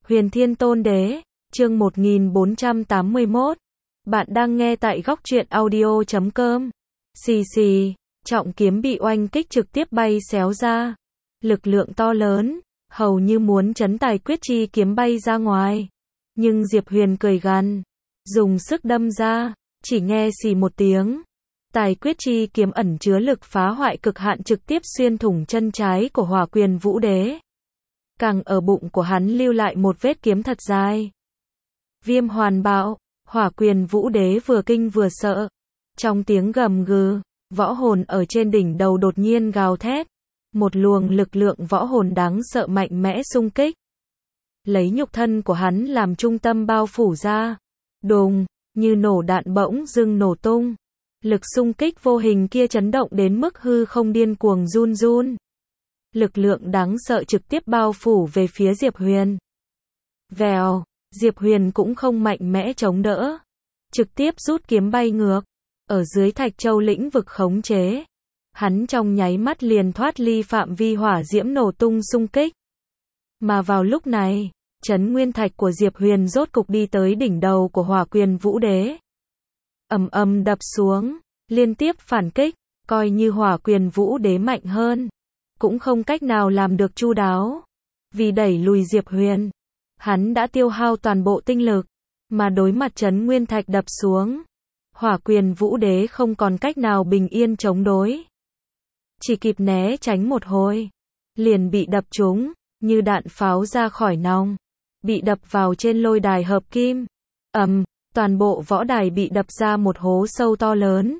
Huyền Thiên Tôn Đế, chương 1481. Bạn đang nghe tại góc truyện audio.com. Xì xì, trọng kiếm bị oanh kích trực tiếp bay xéo ra. Lực lượng to lớn, hầu như muốn chấn tài quyết chi kiếm bay ra ngoài. Nhưng Diệp Huyền cười gằn, dùng sức đâm ra, chỉ nghe xì một tiếng. Tài quyết chi kiếm ẩn chứa lực phá hoại cực hạn trực tiếp xuyên thủng chân trái của Hỏa Quyền Vũ Đế. Càng ở bụng của hắn lưu lại một vết kiếm thật dài. Viêm hoàn bạo, Hỏa Quyền Vũ Đế vừa kinh vừa sợ. Trong tiếng gầm gừ, võ hồn ở trên đỉnh đầu đột nhiên gào thét. Một luồng lực lượng võ hồn đáng sợ mạnh mẽ xung kích. Lấy nhục thân của hắn làm trung tâm bao phủ ra. Đùng, như nổ đạn bỗng dưng nổ tung. Lực xung kích vô hình kia chấn động đến mức hư không điên cuồng run run. Lực lượng đáng sợ trực tiếp bao phủ về phía Diệp Huyền. Vèo, Diệp Huyền cũng không mạnh mẽ chống đỡ. Trực tiếp rút kiếm bay ngược. Ở dưới Thạch Châu lĩnh vực khống chế. Hắn trong nháy mắt liền thoát ly phạm vi hỏa diễm nổ tung xung kích. Mà vào lúc này, Chấn Nguyên Thạch của Diệp Huyền rốt cục đi tới đỉnh đầu của Hỏa Quyền Vũ Đế. Ầm ầm đập xuống, liên tiếp phản kích, coi như Hỏa Quyền Vũ Đế mạnh hơn, cũng không cách nào làm được chu đáo. Vì đẩy lùi Diệp Huyền, hắn đã tiêu hao toàn bộ tinh lực, mà đối mặt Chấn Nguyên Thạch đập xuống, Hỏa Quyền Vũ Đế không còn cách nào bình yên chống đối. Chỉ kịp né tránh một hồi, liền bị đập trúng, như đạn pháo ra khỏi nòng, bị đập vào trên lôi đài hợp kim. Toàn bộ võ đài bị đập ra một hố sâu to lớn.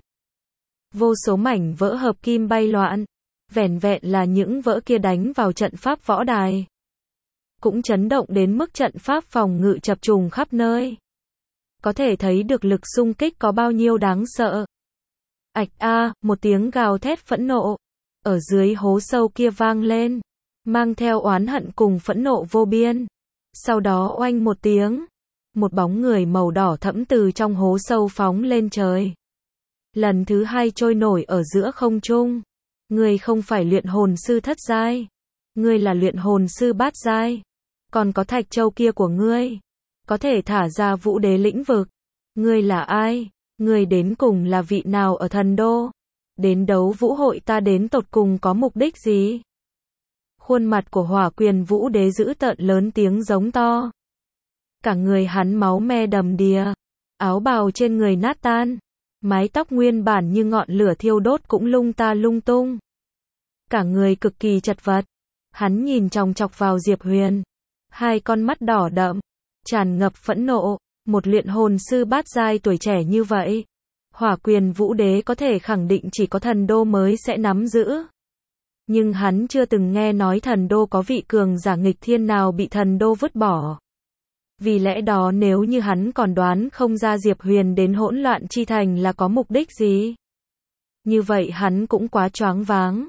Vô số mảnh vỡ hợp kim bay loạn, vẻn vẹn là những vỡ kia đánh vào trận pháp võ đài. Cũng chấn động đến mức trận pháp phòng ngự chập trùng khắp nơi. Có thể thấy được lực xung kích có bao nhiêu đáng sợ. Ạch a, một tiếng gào thét phẫn nộ, ở dưới hố sâu kia vang lên, mang theo oán hận cùng phẫn nộ vô biên. Sau đó oanh một tiếng, một bóng người màu đỏ thẫm từ trong hố sâu phóng lên trời. Lần thứ hai trôi nổi ở giữa không trung. Ngươi không phải luyện hồn sư thất giai, ngươi là luyện hồn sư bát giai. Còn có Thạch Châu kia của ngươi, có thể thả ra Vũ Đế lĩnh vực. Ngươi là ai? Ngươi đến cùng là vị nào ở thần đô? Đến đấu vũ hội ta đến tột cùng có mục đích gì? Khuôn mặt của Hỏa Quyền Vũ Đế dữ tợn lớn tiếng giống to. Cả người hắn máu me đầm đìa, áo bào trên người nát tan, mái tóc nguyên bản như ngọn lửa thiêu đốt cũng lung ta lung tung. Cả người cực kỳ chật vật, hắn nhìn chòng chọc vào Diệp Huyền, hai con mắt đỏ đậm, tràn ngập phẫn nộ. Một luyện hồn sư bát giai tuổi trẻ như vậy, Hỏa Quyền Vũ Đế có thể khẳng định chỉ có thần đô mới sẽ nắm giữ. Nhưng hắn chưa từng nghe nói thần đô có vị cường giả nghịch thiên nào bị thần đô vứt bỏ. Vì lẽ đó nếu như hắn còn đoán không ra Diệp Huyền đến Hỗn Loạn Chi Thành là có mục đích gì, như vậy hắn cũng quá choáng váng.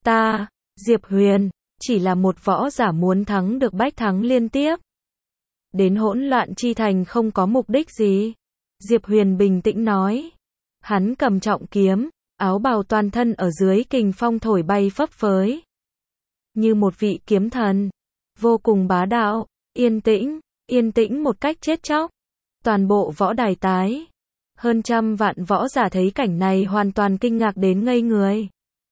Diệp Huyền, chỉ là một võ giả muốn thắng được bách thắng liên tiếp. Đến Hỗn Loạn Chi Thành không có mục đích gì. Diệp Huyền bình tĩnh nói. Hắn cầm trọng kiếm, áo bào toàn thân ở dưới kình phong thổi bay phấp phới. Như một vị kiếm thần, vô cùng bá đạo, yên tĩnh một cách chết chóc. Toàn bộ võ đài tái. Hơn trăm vạn võ giả thấy cảnh này hoàn toàn kinh ngạc đến ngây người.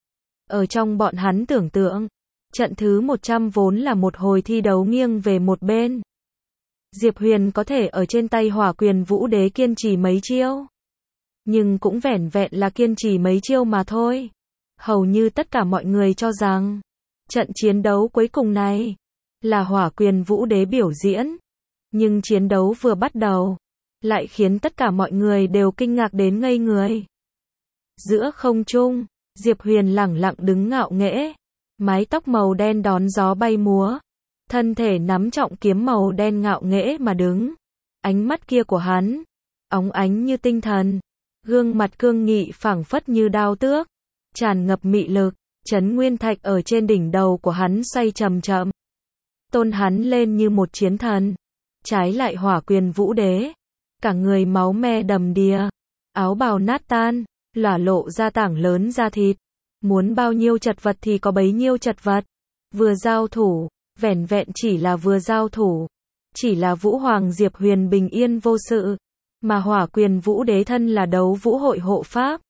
Ở trong bọn hắn tưởng tượng, trận thứ 100 vốn là một hồi thi đấu nghiêng về một bên. Diệp Huyền có thể ở trên tay Hỏa Quyền Vũ Đế kiên trì mấy chiêu. Nhưng cũng vẻn vẹn là kiên trì mấy chiêu mà thôi. Hầu như tất cả mọi người cho rằng, trận chiến đấu cuối cùng này, là Hỏa Quyền Vũ Đế biểu diễn. Nhưng chiến đấu vừa bắt đầu, lại khiến tất cả mọi người đều kinh ngạc đến ngây người. Giữa không trung, Diệp Huyền lẳng lặng đứng ngạo nghễ, mái tóc màu đen đón gió bay múa. Thân thể nắm trọng kiếm màu đen ngạo nghễ mà đứng. Ánh mắt kia của hắn, óng ánh như tinh thần. Gương mặt cương nghị phảng phất như đao tước, tràn ngập mị lực. Chấn Nguyên Thạch ở trên đỉnh đầu của hắn xoay chậm chậm, tôn hắn lên như một chiến thần. Trái lại Hỏa Quyền Vũ Đế, cả người máu me đầm đìa, áo bào nát tan, lỏa lộ ra tảng lớn da thịt. Muốn bao nhiêu chật vật thì có bấy nhiêu chật vật. Vừa giao thủ, vẻn vẹn chỉ là vừa giao thủ, chỉ là Vũ Hoàng Diệp Huyền bình yên vô sự, mà Hỏa Quyền Vũ Đế thân là đấu vũ hội hộ pháp.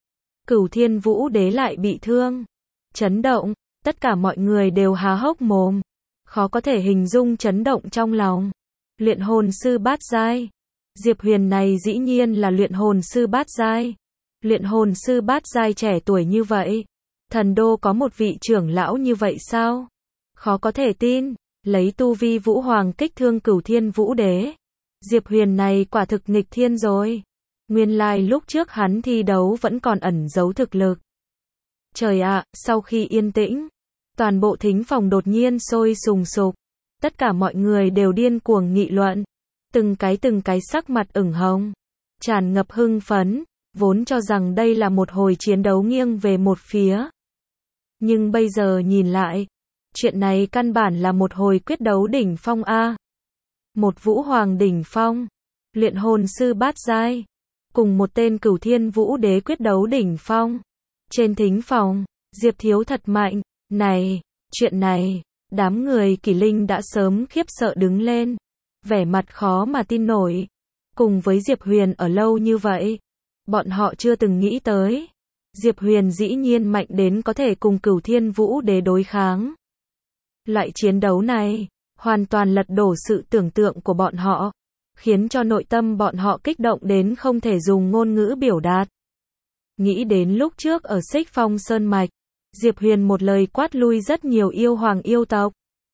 Cửu Thiên Vũ Đế lại bị thương. Chấn động, tất cả mọi người đều há hốc mồm. Khó có thể hình dung chấn động trong lòng. Luyện hồn sư bát giai. Diệp Huyền này dĩ nhiên là luyện hồn sư bát giai. Luyện hồn sư bát giai trẻ tuổi như vậy. Thần đô có một vị trưởng lão như vậy sao? Khó có thể tin, lấy tu vi Vũ Hoàng kích thương Cửu Thiên Vũ Đế. Diệp Huyền này quả thực nghịch thiên rồi. Nguyên lai lúc trước hắn thi đấu vẫn còn ẩn giấu thực lực. Trời ạ, sau khi yên tĩnh, toàn bộ thính phòng đột nhiên sôi sùng sục. Tất cả mọi người đều điên cuồng nghị luận. Từng cái sắc mặt ửng hồng, tràn ngập hưng phấn, vốn cho rằng đây là một hồi chiến đấu nghiêng về một phía. Nhưng bây giờ nhìn lại, chuyện này căn bản là một hồi quyết đấu đỉnh phong a. Một Vũ Hoàng đỉnh phong, luyện hồn sư bát giai, cùng một tên Cửu Thiên Vũ Đế quyết đấu đỉnh phong. Trên thính phòng, Diệp Thiếu thật mạnh, này, chuyện này, đám người Kỷ Linh đã sớm khiếp sợ đứng lên, vẻ mặt khó mà tin nổi. Cùng với Diệp Huyền ở lâu như vậy, bọn họ chưa từng nghĩ tới. Diệp Huyền dĩ nhiên mạnh đến có thể cùng Cửu Thiên Vũ Đế đối kháng. Loại chiến đấu này, hoàn toàn lật đổ sự tưởng tượng của bọn họ, khiến cho nội tâm bọn họ kích động đến không thể dùng ngôn ngữ biểu đạt. Nghĩ đến lúc trước ở Xích Phong Sơn Mạch, Diệp Huyền một lời quát lui rất nhiều yêu hoàng yêu tộc.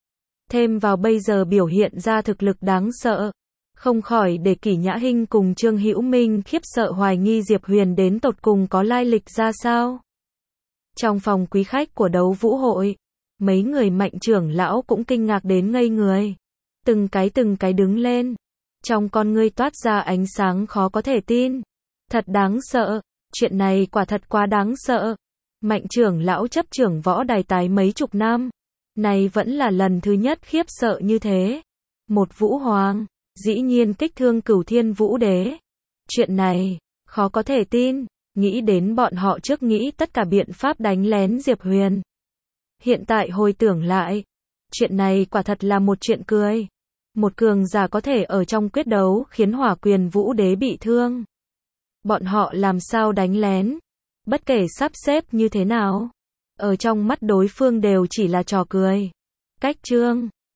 Thêm vào bây giờ biểu hiện ra thực lực đáng sợ, không khỏi để Kỷ Nhã Hinh cùng Trương Hữu Minh khiếp sợ hoài nghi Diệp Huyền đến tột cùng có lai lịch ra sao. Trong phòng quý khách của đấu vũ hội, mấy người mạnh trưởng lão cũng kinh ngạc đến ngây người. Từng cái đứng lên, trong con ngươi toát ra ánh sáng khó có thể tin. Thật đáng sợ, chuyện này quả thật quá đáng sợ. Mạnh trưởng lão chấp trưởng võ đài tái mấy chục năm, này vẫn là lần thứ nhất khiếp sợ như thế. Một Vũ Hoàng, dĩ nhiên kích thương Cửu Thiên Vũ Đế. Chuyện này, khó có thể tin, nghĩ đến bọn họ trước nghĩ tất cả biện pháp đánh lén Diệp Huyền. Hiện tại hồi tưởng lại, chuyện này quả thật là một chuyện cười. Một cường giả có thể ở trong quyết đấu khiến Hỏa Quyền Vũ Đế bị thương. Bọn họ làm sao đánh lén? Bất kể sắp xếp như thế nào, ở trong mắt đối phương đều chỉ là trò cười. Cách chương